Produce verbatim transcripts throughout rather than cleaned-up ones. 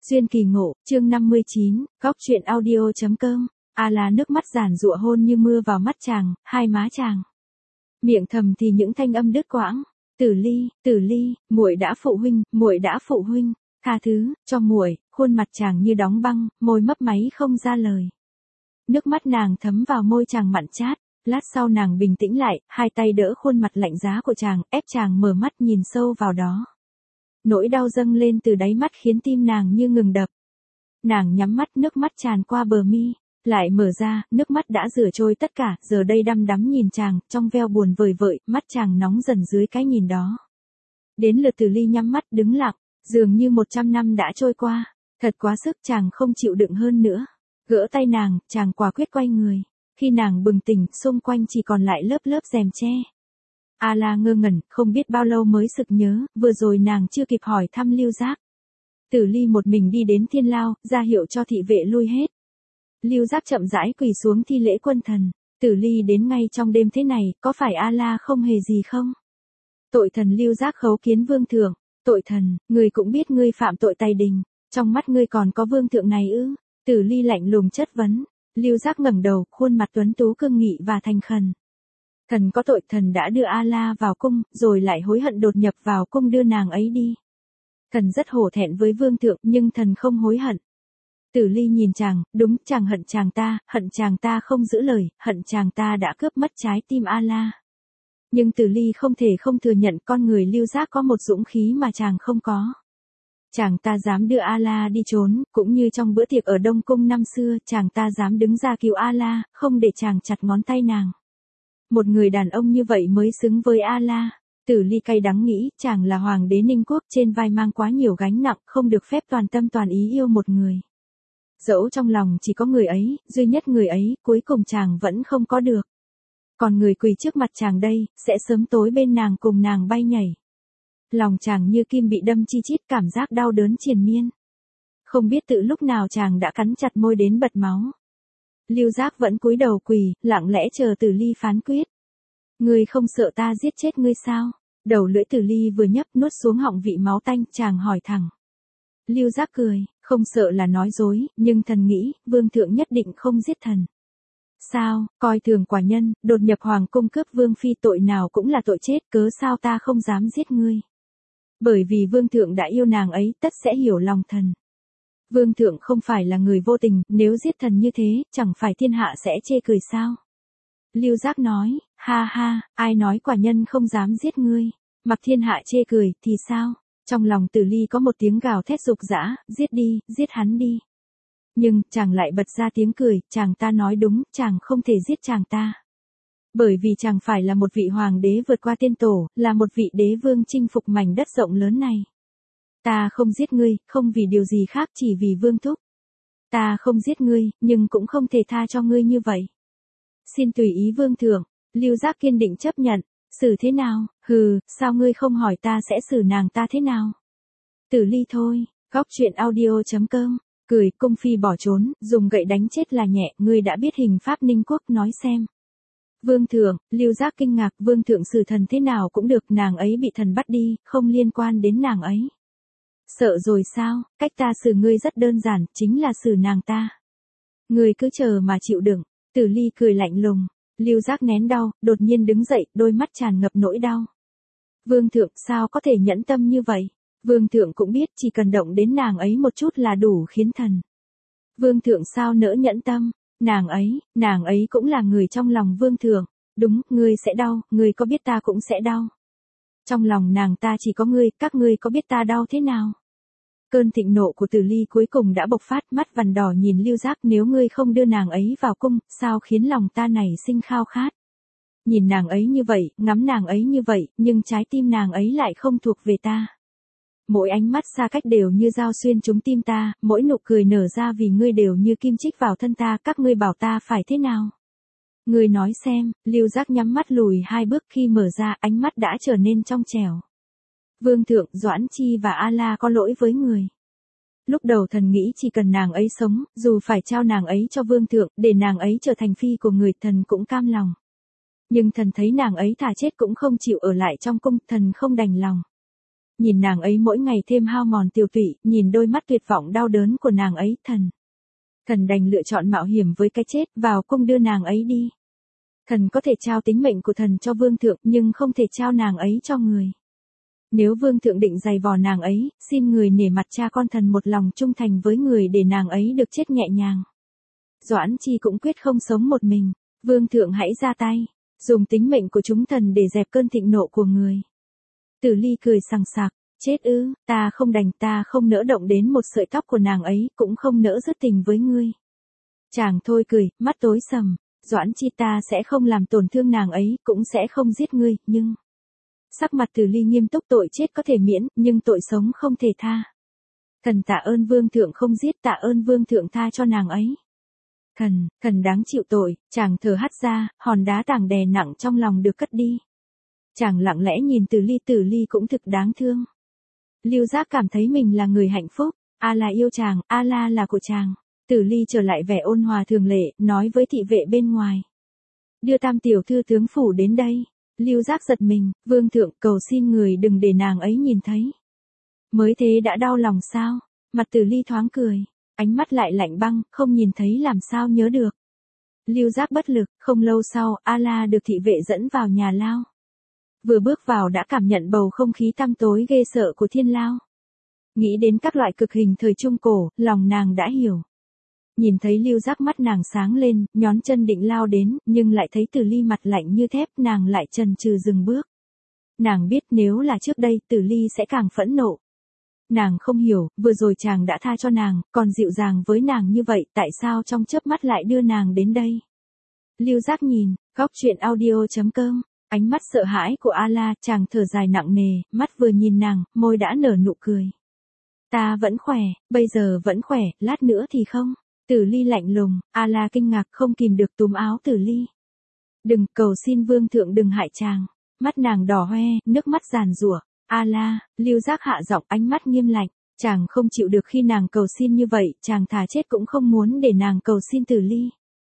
Duyên kỳ ngộ, chương năm mươi chín, góc truyện audio.com. A La nước mắt giàn giụa hôn như mưa vào mắt chàng, hai má chàng. Miệng thầm thì những thanh âm đứt quãng. Tử Ly, Tử Ly, muội đã phụ huynh, muội đã phụ huynh, tha thứ cho muội. Khuôn mặt chàng như đóng băng, môi mấp máy không ra lời. Nước mắt nàng thấm vào môi chàng mặn chát. Lát sau nàng bình tĩnh lại, hai tay đỡ khuôn mặt lạnh giá của chàng, ép chàng mở mắt nhìn sâu vào đó. Nỗi đau dâng lên từ đáy mắt khiến tim nàng như ngừng đập. Nàng nhắm mắt, nước mắt tràn qua bờ mi, lại mở ra, nước mắt đã rửa trôi tất cả, giờ đây đăm đắm nhìn chàng, trong veo buồn vời vợi, mắt chàng nóng dần dưới cái nhìn đó. Đến lượt Tử Ly nhắm mắt đứng lặng, dường như một trăm năm đã trôi qua, thật quá sức, chàng không chịu đựng hơn nữa. Gỡ tay nàng, chàng quả quyết quay người. Khi nàng bừng tỉnh, xung quanh chỉ còn lại lớp lớp rèm che. A La ngơ ngẩn, không biết bao lâu mới sực nhớ, vừa rồi nàng chưa kịp hỏi thăm Lưu Giác. Tử Ly một mình đi đến thiên lao, ra hiệu cho thị vệ lui hết. Lưu Giác chậm rãi quỳ xuống thi lễ quân thần. Tử Ly đến ngay trong đêm thế này, có phải A La không hề gì không? Tội thần Lưu Giác khấu kiến vương thượng. Tội thần, ngươi cũng biết ngươi phạm tội tày đình, trong mắt ngươi còn có vương thượng này ư? Tử Ly lạnh lùng chất vấn. Lưu Giác ngẩng đầu, khuôn mặt tuấn tú cương nghị và thành khẩn. Thần có tội, thần đã đưa A La vào cung, rồi lại hối hận đột nhập vào cung đưa nàng ấy đi. Thần rất hổ thẹn với vương thượng, nhưng thần không hối hận. Tử Ly nhìn chàng, đúng, chàng hận chàng ta, hận chàng ta không giữ lời, hận chàng ta đã cướp mất trái tim A La. Nhưng Tử Ly không thể không thừa nhận con người Lưu Giác có một dũng khí mà chàng không có. Chàng ta dám đưa A La đi trốn, cũng như trong bữa tiệc ở Đông Cung năm xưa, chàng ta dám đứng ra cứu A La, không để chàng chặt ngón tay nàng. Một người đàn ông như vậy mới xứng với A La. Tử Ly cay đắng nghĩ, chàng là hoàng đế Ninh Quốc, trên vai mang quá nhiều gánh nặng, không được phép toàn tâm toàn ý yêu một người. Dẫu trong lòng chỉ có người ấy, duy nhất người ấy, cuối cùng chàng vẫn không có được. Còn người quỳ trước mặt chàng đây, sẽ sớm tối bên nàng cùng nàng bay nhảy. Lòng chàng như kim bị đâm chi chít, cảm giác đau đớn triền miên. Không biết từ lúc nào chàng đã cắn chặt môi đến bật máu. Lưu Giác vẫn cúi đầu quỳ, lặng lẽ chờ Tử Ly phán quyết. Ngươi không sợ ta giết chết ngươi sao? Đầu lưỡi Tử Ly vừa nhấp nuốt xuống họng vị máu tanh, chàng hỏi thẳng. Lưu Giác cười, không sợ là nói dối, nhưng thần nghĩ, vương thượng nhất định không giết thần. Sao, coi thường quả nhân, đột nhập hoàng cung cướp vương phi, tội nào cũng là tội chết, cớ sao ta không dám giết ngươi? Bởi vì vương thượng đã yêu nàng ấy, tất sẽ hiểu lòng thần. Vương thượng không phải là người vô tình, nếu giết thần như thế, chẳng phải thiên hạ sẽ chê cười sao? Lưu Giác nói, ha ha, ai nói quả nhân không dám giết ngươi, mặc thiên hạ chê cười, thì sao? Trong lòng Tử Ly có một tiếng gào thét dục dã, giết đi, giết hắn đi. Nhưng, chàng lại bật ra tiếng cười, chàng ta nói đúng, chàng không thể giết chàng ta. Bởi vì chàng phải là một vị hoàng đế vượt qua tiên tổ, là một vị đế vương chinh phục mảnh đất rộng lớn này. Ta không giết ngươi, không vì điều gì khác, chỉ vì vương thúc. Ta không giết ngươi, nhưng cũng không thể tha cho ngươi như vậy. Xin tùy ý vương thượng. Lưu Giác kiên định chấp nhận. Xử thế nào? Hừ, sao ngươi không hỏi ta sẽ xử nàng ta thế nào? Tử Ly thôi. Góc truyện audio.com. Cười, cung phi bỏ trốn, dùng gậy đánh chết là nhẹ, ngươi đã biết hình pháp Ninh Quốc, nói xem. Vương thượng, Lưu Giác kinh ngạc, vương thượng xử thần thế nào cũng được, nàng ấy bị thần bắt đi, không liên quan đến nàng ấy. Sợ rồi sao, cách ta xử ngươi rất đơn giản, chính là xử nàng ta. Ngươi cứ chờ mà chịu đựng. Tử Ly cười lạnh lùng. Lưu Giác nén đau, đột nhiên đứng dậy, đôi mắt tràn ngập nỗi đau. Vương thượng, sao có thể nhẫn tâm như vậy? Vương thượng cũng biết, chỉ cần động đến nàng ấy một chút là đủ khiến thần. Vương thượng sao nỡ nhẫn tâm? Nàng ấy, nàng ấy cũng là người trong lòng vương thượng. Đúng, ngươi sẽ đau, ngươi có biết ta cũng sẽ đau. Trong lòng nàng ta chỉ có ngươi, các ngươi có biết ta đau thế nào? Cơn thịnh nộ của Tử Ly cuối cùng đã bộc phát, mắt vằn đỏ nhìn Lưu Giác, nếu ngươi không đưa nàng ấy vào cung, sao khiến lòng ta này sinh khao khát? Nhìn nàng ấy như vậy, ngắm nàng ấy như vậy, nhưng trái tim nàng ấy lại không thuộc về ta. Mỗi ánh mắt xa cách đều như dao xuyên trúng tim ta, mỗi nụ cười nở ra vì ngươi đều như kim chích vào thân ta, các ngươi bảo ta phải thế nào? Ngươi nói xem. Lưu Giác nhắm mắt lùi hai bước, khi mở ra, ánh mắt đã trở nên trong trẻo. Vương thượng, Doãn Chi và A La có lỗi với người. Lúc đầu thần nghĩ chỉ cần nàng ấy sống, dù phải trao nàng ấy cho vương thượng, để nàng ấy trở thành phi của người, thần cũng cam lòng. Nhưng thần thấy nàng ấy thà chết cũng không chịu ở lại trong cung, thần không đành lòng. Nhìn nàng ấy mỗi ngày thêm hao mòn tiêu tụy, nhìn đôi mắt tuyệt vọng đau đớn của nàng ấy, thần. Thần đành lựa chọn mạo hiểm với cái chết, vào cung đưa nàng ấy đi. Thần có thể trao tính mệnh của thần cho vương thượng, nhưng không thể trao nàng ấy cho người. Nếu vương thượng định giày vò nàng ấy, xin người nể mặt cha con thần một lòng trung thành với người để nàng ấy được chết nhẹ nhàng. Doãn Chi cũng quyết không sống một mình, vương thượng hãy ra tay, dùng tính mệnh của chúng thần để dẹp cơn thịnh nộ của người. Tử Ly cười sằng sặc, chết ư, ta không đành, ta không nỡ động đến một sợi tóc của nàng ấy, cũng không nỡ dứt tình với ngươi. Chàng thôi cười, mắt tối sầm, Doãn Chi, ta sẽ không làm tổn thương nàng ấy, cũng sẽ không giết ngươi, nhưng... Sắc mặt Tử Ly nghiêm túc, tội chết có thể miễn, nhưng tội sống không thể tha. Thần tạ ơn vương thượng không giết, tạ ơn vương thượng tha cho nàng ấy. Thần, thần đáng chịu tội, chàng thở hắt ra, hòn đá tảng đè nặng trong lòng được cất đi. Chàng lặng lẽ nhìn Tử Ly, Tử Ly cũng thực đáng thương. Lưu Giác cảm thấy mình là người hạnh phúc, A La yêu chàng, A La là của chàng. Tử Ly trở lại vẻ ôn hòa thường lệ, nói với thị vệ bên ngoài. Đưa tam tiểu thư tướng phủ đến đây. Lưu Giác giật mình, vương thượng cầu xin người đừng để nàng ấy nhìn thấy. Mới thế đã đau lòng sao? Mặt Tử Ly thoáng cười, ánh mắt lại lạnh băng, không nhìn thấy làm sao nhớ được. Lưu Giác bất lực, không lâu sau, A La được thị vệ dẫn vào nhà lao. Vừa bước vào đã cảm nhận bầu không khí tăm tối ghê sợ của thiên lao. Nghĩ đến các loại cực hình thời Trung Cổ, lòng nàng đã hiểu. Nhìn thấy Lưu Giác mắt nàng sáng lên, nhón chân định lao đến, nhưng lại thấy Tử Ly mặt lạnh như thép, nàng lại chần chừ dừng bước. Nàng biết nếu là trước đây, Tử Ly sẽ càng phẫn nộ. Nàng không hiểu, vừa rồi chàng đã tha cho nàng, còn dịu dàng với nàng như vậy, tại sao trong chớp mắt lại đưa nàng đến đây? Lưu Giác nhìn, góc truyện audio chấm com, ánh mắt sợ hãi của A La, chàng thở dài nặng nề, mắt vừa nhìn nàng, môi đã nở nụ cười. Ta vẫn khỏe, bây giờ vẫn khỏe, lát nữa thì không. Tử Ly lạnh lùng, A La kinh ngạc không kìm được túm áo Tử Ly. Đừng, cầu xin vương thượng đừng hại chàng. Mắt nàng đỏ hoe, nước mắt giàn giụa. A La, Lưu Giác hạ giọng, ánh mắt nghiêm lạnh. Chàng không chịu được khi nàng cầu xin như vậy, chàng thà chết cũng không muốn để nàng cầu xin Tử Ly.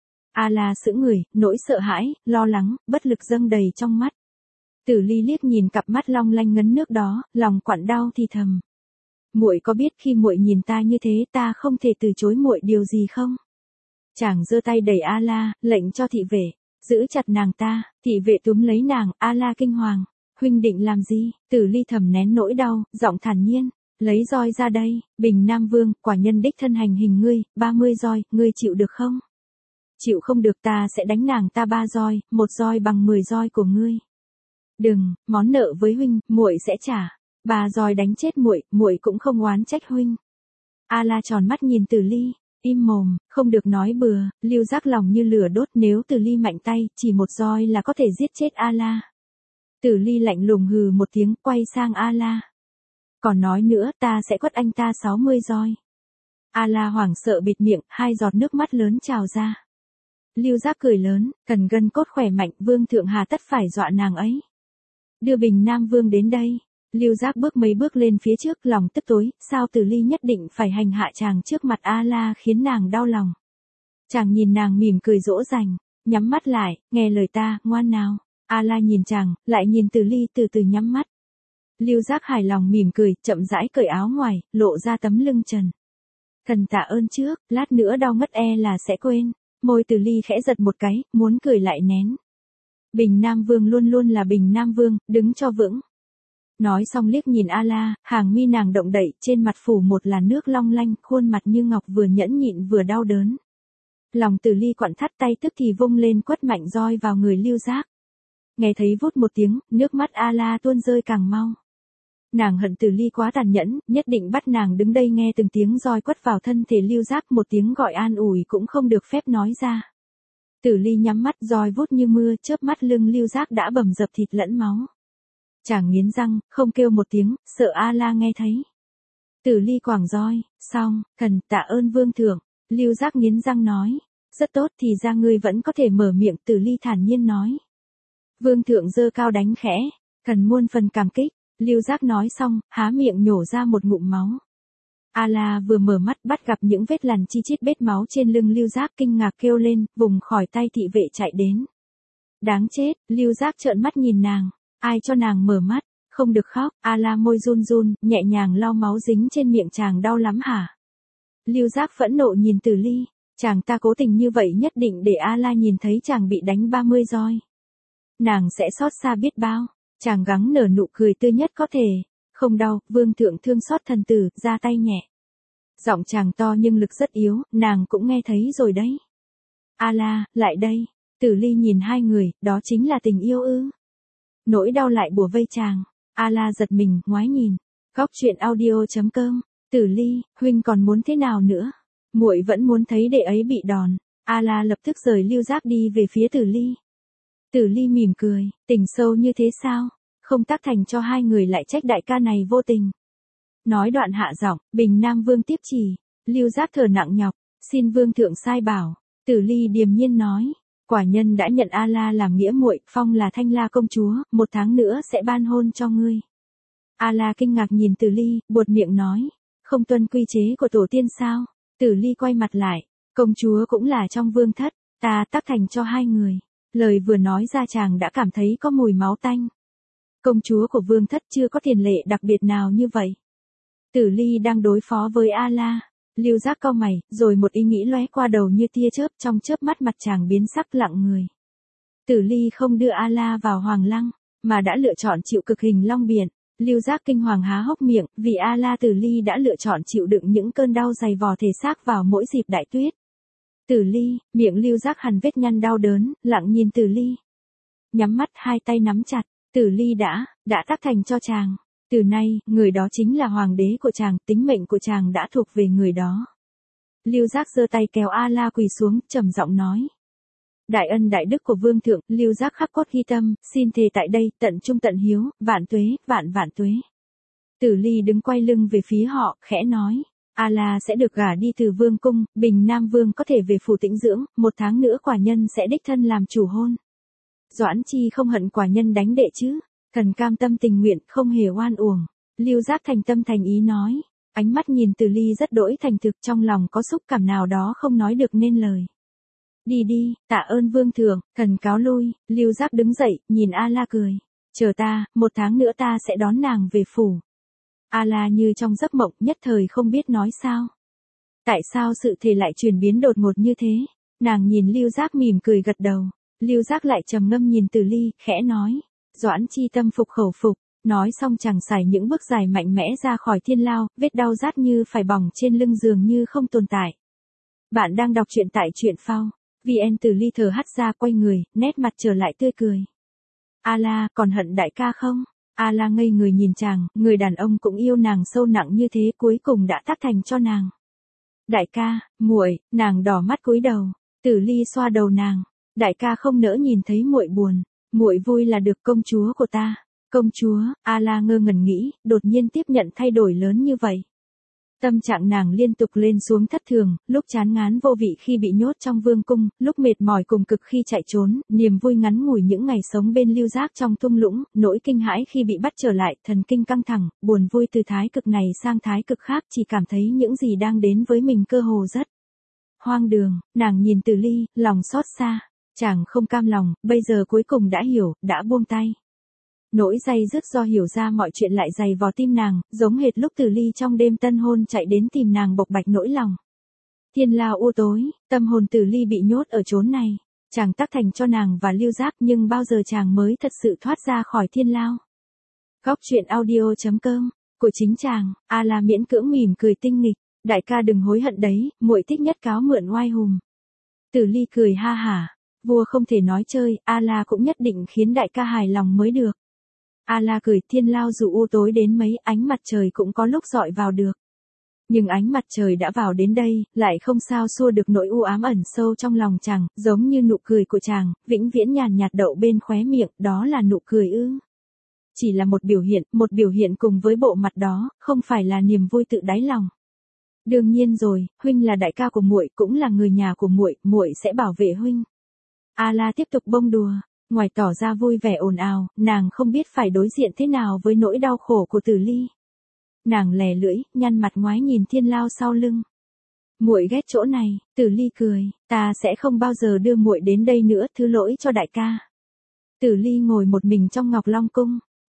A La sững người, nỗi sợ hãi, lo lắng, bất lực dâng đầy trong mắt. Tử Ly liếc nhìn cặp mắt long lanh ngấn nước đó, lòng quặn đau thì thầm. Muội có biết khi muội nhìn ta như thế, ta không thể từ chối muội điều gì không? Chàng giơ tay đẩy A La, lệnh cho thị vệ giữ chặt nàng ta. Thị vệ túm lấy nàng, A La kinh hoàng. Huynh định làm gì? Tử Ly thầm nén nỗi đau, giọng thản nhiên, lấy roi ra đây. Bình Nam Vương, quả nhân đích thân hành hình ngươi, ba mươi roi, ngươi chịu được không? Chịu không được, ta sẽ đánh nàng ta ba roi, một roi bằng mười roi của ngươi. Đừng, món nợ với huynh, muội sẽ trả. Ba roi đánh chết muội, muội cũng không oán trách huynh. A La tròn mắt nhìn Tử Ly, im mồm, không được nói bừa. Lưu Giác lòng như lửa đốt, nếu Tử Ly mạnh tay, chỉ một roi là có thể giết chết A La. Tử Ly lạnh lùng hừ một tiếng, quay sang A La. Còn nói nữa, ta sẽ quất anh ta sáu mươi roi. A La hoảng sợ bịt miệng, hai giọt nước mắt lớn trào ra. Lưu Giác cười lớn, cần gân cốt khỏe mạnh, vương thượng hà tất phải dọa nàng ấy. Đưa Bình Nam Vương đến đây. Lưu Giác bước mấy bước lên phía trước, lòng tức tối, sao Tử Ly nhất định phải hành hạ chàng trước mặt A La khiến nàng đau lòng. Chàng nhìn nàng mỉm cười dỗ dành, nhắm mắt lại, nghe lời ta, ngoan nào. A La nhìn chàng, lại nhìn Tử Ly, từ từ nhắm mắt. Lưu Giác hài lòng mỉm cười, chậm rãi cởi áo ngoài, lộ ra tấm lưng trần. Thần tạ ơn trước, lát nữa đau ngất e là sẽ quên. Môi Tử Ly khẽ giật một cái, muốn cười lại nén. Bình Nam Vương luôn luôn là Bình Nam Vương, đứng cho vững. Nói xong liếc nhìn A La, hàng mi nàng động đậy, trên mặt phủ một làn nước long lanh, khuôn mặt như ngọc vừa nhẫn nhịn vừa đau đớn. Lòng Tử Ly quặn thắt, tay tức thì vung lên quất mạnh roi vào người Lưu Giác. Nghe thấy vút một tiếng, nước mắt A La tuôn rơi càng mau. Nàng hận Tử Ly quá tàn nhẫn, nhất định bắt nàng đứng đây nghe từng tiếng roi quất vào thân thể Lưu Giác, một tiếng gọi an ủi cũng không được phép nói ra. Tử Ly nhắm mắt, roi vút như mưa, chớp mắt lưng Lưu Giác đã bầm dập thịt lẫn máu. Chàng nghiến răng, không kêu một tiếng, sợ A La nghe thấy. Tử Ly quẳng roi, xong, thần tạ ơn vương thượng. Lưu Giác nghiến răng nói, rất tốt, thì ra ngươi vẫn có thể mở miệng. Tử Ly thản nhiên nói. Vương thượng giơ cao đánh khẽ, thần muôn phần cảm kích. Lưu Giác nói xong, há miệng nhổ ra một ngụm máu. A La vừa mở mắt bắt gặp những vết lằn chi chít bết máu trên lưng Lưu Giác, kinh ngạc kêu lên, vùng khỏi tay thị vệ chạy đến. Đáng chết, Lưu Giác trợn mắt nhìn nàng. Ai cho nàng mở mắt? Không được khóc, A-la môi run run, nhẹ nhàng lau máu dính trên miệng chàng đau lắm hả? Lưu Giác phẫn nộ nhìn Tử Ly, chàng ta cố tình như vậy nhất định để A-la nhìn thấy chàng bị đánh ba mươi roi. Nàng sẽ xót xa biết bao, chàng gắng nở nụ cười tươi nhất có thể. Không đau, vương thượng thương xót thần tử, ra tay nhẹ. Giọng chàng to nhưng lực rất yếu, nàng cũng nghe thấy rồi đấy. A-la, lại đây. Tử Ly nhìn hai người, đó chính là tình yêu ư? Nỗi đau lại bủa vây chàng. A-la giật mình, ngoái nhìn. Góc truyện audio chấm com. Tử Ly, huynh còn muốn thế nào nữa? Muội vẫn muốn thấy đệ ấy bị đòn. A-la lập tức rời Lưu Giác đi về phía Tử Ly. Tử Ly mỉm cười, tình sâu như thế sao? Không tác thành cho hai người lại trách đại ca này vô tình. Nói đoạn hạ giọng, Bình Nam Vương tiếp chỉ. Lưu Giác thở nặng nhọc, xin vương thượng sai bảo. Tử Ly điềm nhiên nói, quả nhân đã nhận A-la làm nghĩa muội, phong là Thanh La công chúa, một tháng nữa sẽ ban hôn cho ngươi. A-la kinh ngạc nhìn Tử Ly, buột miệng nói, không tuân quy chế của tổ tiên sao? Tử Ly quay mặt lại, công chúa cũng là trong vương thất, ta tác thành cho hai người. Lời vừa nói ra chàng đã cảm thấy có mùi máu tanh. Công chúa của vương thất chưa có tiền lệ đặc biệt nào như vậy. Tử Ly đang đối phó với A-la. Lưu Giác cau mày, rồi một ý nghĩ lóe qua đầu như tia chớp, trong chớp mắt mặt chàng biến sắc lặng người. Tử Ly không đưa A-la vào Hoàng Lăng, mà đã lựa chọn chịu cực hình long biển. Lưu Giác kinh hoàng há hốc miệng, vì A-la Tử Ly đã lựa chọn chịu đựng những cơn đau dày vò thể xác vào mỗi dịp đại tuyết. Tử Ly, miệng Lưu Giác hằn vết nhăn đau đớn, lặng nhìn Tử Ly. Nhắm mắt hai tay nắm chặt, Tử Ly đã, đã tác thành cho chàng. Từ nay, người đó chính là hoàng đế của chàng, tính mệnh của chàng đã thuộc về người đó. Lưu Giác giơ tay kéo A-la quỳ xuống, trầm giọng nói. Đại ân đại đức của vương thượng, Lưu Giác khắc cốt ghi tâm, xin thề tại đây, tận trung tận hiếu, vạn tuế, vạn vạn tuế. Tử Ly đứng quay lưng về phía họ, khẽ nói. A-la sẽ được gả đi từ vương cung, Bình Nam Vương có thể về phủ tĩnh dưỡng, một tháng nữa quả nhân sẽ đích thân làm chủ hôn. Doãn Chi không hận quả nhân đánh đệ chứ? Thần cam tâm tình nguyện, không hề oan uổng. Lưu Giác thành tâm thành ý nói. Ánh mắt nhìn Tử Ly rất đỗi thành thực, trong lòng có xúc cảm nào đó không nói được nên lời. Đi đi, tạ ơn vương thượng, thần cáo lui. Lưu Giác đứng dậy, nhìn A-la cười. Chờ ta, một tháng nữa ta sẽ đón nàng về phủ. A-la như trong giấc mộng, nhất thời không biết nói sao. Tại sao sự thể lại chuyển biến đột ngột như thế? Nàng nhìn Lưu Giác mỉm cười gật đầu. Lưu Giác lại trầm ngâm nhìn Tử Ly, khẽ nói. Doãn Chi tâm phục khẩu phục. Nói xong chàng xài những bước dài mạnh mẽ ra khỏi thiên lao, vết đau rát như phải bỏng trên lưng dường như không tồn tại. Bạn đang đọc truyện tại truyện phao. vê en Tử Ly thở hắt ra quay người, nét mặt trở lại tươi cười. A-la, còn hận đại ca không? A-la ngây người nhìn chàng, người đàn ông cũng yêu nàng sâu nặng như thế cuối cùng đã tác thành cho nàng. Đại ca, muội, nàng đỏ mắt cúi đầu. Tử Ly xoa đầu nàng. Đại ca không nỡ nhìn thấy muội buồn. Muội vui là được, công chúa của ta. Công chúa, A-la ngơ ngẩn nghĩ, đột nhiên tiếp nhận thay đổi lớn như vậy. Tâm trạng nàng liên tục lên xuống thất thường, lúc chán ngán vô vị khi bị nhốt trong vương cung, lúc mệt mỏi cùng cực khi chạy trốn, niềm vui ngắn ngủi những ngày sống bên Lưu Giác trong thung lũng, nỗi kinh hãi khi bị bắt trở lại, thần kinh căng thẳng, buồn vui từ thái cực này sang thái cực khác, chỉ cảm thấy những gì đang đến với mình cơ hồ rất hoang đường. Nàng nhìn Tử Ly, lòng xót xa. Chàng không cam lòng, bây giờ cuối cùng đã hiểu, đã buông tay. Nỗi day dứt do hiểu ra mọi chuyện lại dày vò tim nàng, giống hệt lúc Tử Ly trong đêm tân hôn chạy đến tìm nàng bộc bạch nỗi lòng. Thiên lao u tối, tâm hồn Tử Ly bị nhốt ở chốn này. Chàng tác thành cho nàng và Lưu Giác, nhưng bao giờ chàng mới thật sự thoát ra khỏi thiên lao. Góc truyện audio chấm com. Của chính chàng, A-la miễn cưỡng mỉm cười tinh nghịch. Đại ca đừng hối hận đấy, muội thích nhất cáo mượn oai hùng. Tử Ly cười ha hả. Vua không thể nói chơi, A-la cũng nhất định khiến đại ca hài lòng mới được. A-la cười, thiên lao dù u tối đến mấy, ánh mặt trời cũng có lúc dọi vào được. Nhưng ánh mặt trời đã vào đến đây, lại không sao xua được nỗi u ám ẩn sâu trong lòng chàng, giống như nụ cười của chàng, vĩnh viễn nhàn nhạt đậu bên khóe miệng, đó là nụ cười ư. Chỉ là một biểu hiện, một biểu hiện cùng với bộ mặt đó, không phải là niềm vui tự đáy lòng. Đương nhiên rồi, huynh là đại ca của muội, cũng là người nhà của muội, muội sẽ bảo vệ huynh. A-la tiếp tục bông đùa, ngoài tỏ ra vui vẻ ồn ào, nàng không biết phải đối diện thế nào với nỗi đau khổ của Tử Ly. Nàng lè lưỡi, nhăn mặt ngoái nhìn thiên lao sau lưng. Muội ghét chỗ này. Tử Ly cười, ta sẽ không bao giờ đưa muội đến đây nữa, thứ lỗi cho đại ca. Tử Ly ngồi một mình trong Ngọc Long cung,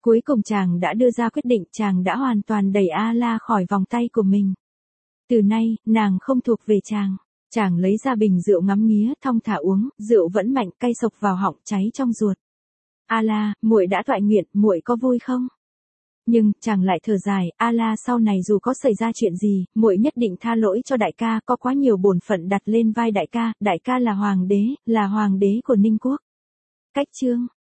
Cuối cùng chàng đã đưa ra quyết định, chàng đã hoàn toàn đẩy A-la khỏi vòng tay của mình. Từ nay, nàng không thuộc về chàng. Chàng lấy ra bình rượu ngắm nghía, thong thả uống, rượu vẫn mạnh, cay sộc vào họng, cháy trong ruột. A-la, muội đã toại nguyện, muội có vui không? Nhưng, chàng lại thở dài, A-la, sau này dù có xảy ra chuyện gì, muội nhất định tha lỗi cho đại ca, có quá nhiều bổn phận đặt lên vai đại ca, đại ca là hoàng đế, là hoàng đế của Ninh Quốc. Cách chương